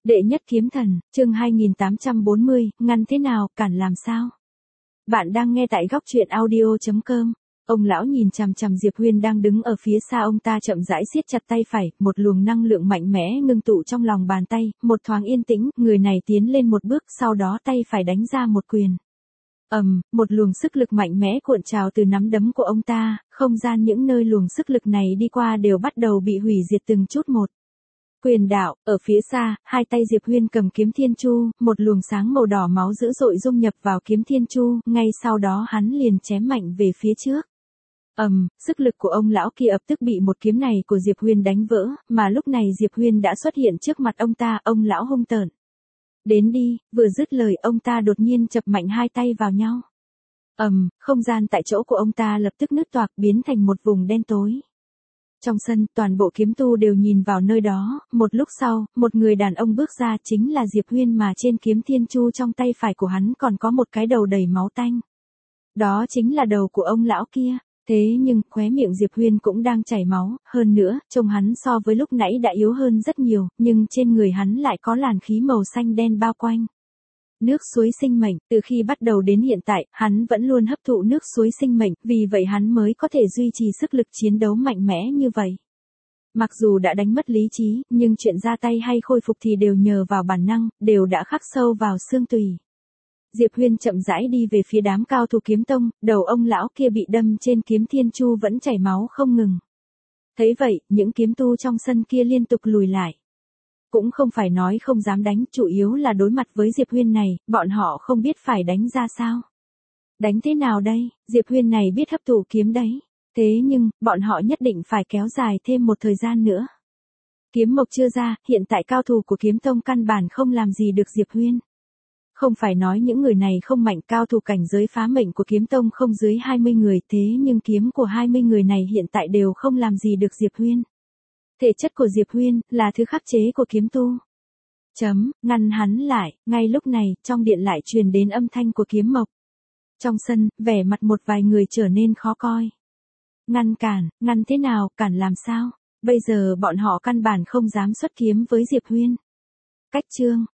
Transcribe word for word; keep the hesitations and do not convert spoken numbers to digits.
Đệ nhất kiếm thần, chương hai nghìn tám trăm bốn mươi, ngăn thế nào, cản làm sao? Bạn đang nghe tại góc truyện audio chấm com. Ông lão nhìn chằm chằm Diệp Huyên đang đứng ở phía xa ông ta chậm rãi siết chặt tay phải, một luồng năng lượng mạnh mẽ ngưng tụ trong lòng bàn tay, một thoáng yên tĩnh, người này tiến lên một bước, sau đó tay phải đánh ra một quyền. Ầm, um, một luồng sức lực mạnh mẽ cuộn trào từ nắm đấm của ông ta, không gian những nơi luồng sức lực này đi qua đều bắt đầu bị hủy diệt từng chút một. Quyền đạo, ở phía xa, hai tay Diệp Huyên cầm kiếm thiên chu, một luồng sáng màu đỏ máu dữ dội dung nhập vào kiếm thiên chu, ngay sau đó hắn liền chém mạnh về phía trước. Ầm, um, sức lực của ông lão kia ập tức bị một kiếm này của Diệp Huyên đánh vỡ, mà lúc này Diệp Huyên đã xuất hiện trước mặt ông ta, ông lão hung tợn. Đến đi, vừa dứt lời ông ta đột nhiên chập mạnh hai tay vào nhau. Ầm, um, không gian tại chỗ của ông ta lập tức nứt toạc biến thành một vùng đen tối. Trong sân, toàn bộ kiếm tu đều nhìn vào nơi đó, một lúc sau, một người đàn ông bước ra chính là Diệp Huyên mà trên kiếm thiên chu trong tay phải của hắn còn có một cái đầu đầy máu tanh. Đó chính là đầu của ông lão kia, thế nhưng, khóe miệng Diệp Huyên cũng đang chảy máu, hơn nữa, trông hắn so với lúc nãy đã yếu hơn rất nhiều, nhưng trên người hắn lại có làn khí màu xanh đen bao quanh. Nước suối sinh mệnh, từ khi bắt đầu đến hiện tại, hắn vẫn luôn hấp thụ nước suối sinh mệnh, vì vậy hắn mới có thể duy trì sức lực chiến đấu mạnh mẽ như vậy. Mặc dù đã đánh mất lý trí, nhưng chuyện ra tay hay khôi phục thì đều nhờ vào bản năng, đều đã khắc sâu vào xương tủy. Diệp Huyên chậm rãi đi về phía đám cao thủ kiếm tông, đầu ông lão kia bị đâm trên kiếm thiên chu vẫn chảy máu không ngừng. Thấy vậy, những kiếm tu trong sân kia liên tục lùi lại. Cũng không phải nói không dám đánh, chủ yếu là đối mặt với Diệp Huyên này, bọn họ không biết phải đánh ra sao. Đánh thế nào đây, Diệp Huyên này biết hấp thụ kiếm đấy. Thế nhưng, bọn họ nhất định phải kéo dài thêm một thời gian nữa. Kiếm mộc chưa ra, hiện tại cao thủ của kiếm tông căn bản không làm gì được Diệp Huyên. Không phải nói những người này không mạnh, cao thủ cảnh giới phá mệnh của kiếm tông không dưới hai mươi người, thế nhưng kiếm của hai mươi người này hiện tại đều không làm gì được Diệp Huyên. Thể chất của Diệp Huyên là thứ khắc chế của kiếm tu. Chấm, ngăn hắn lại, ngay lúc này, trong điện lại truyền đến âm thanh của kiếm mộc. Trong sân, vẻ mặt một vài người trở nên khó coi. Ngăn cản, ngăn thế nào, cản làm sao? Bây giờ bọn họ căn bản không dám xuất kiếm với Diệp Huyên. Cách chương,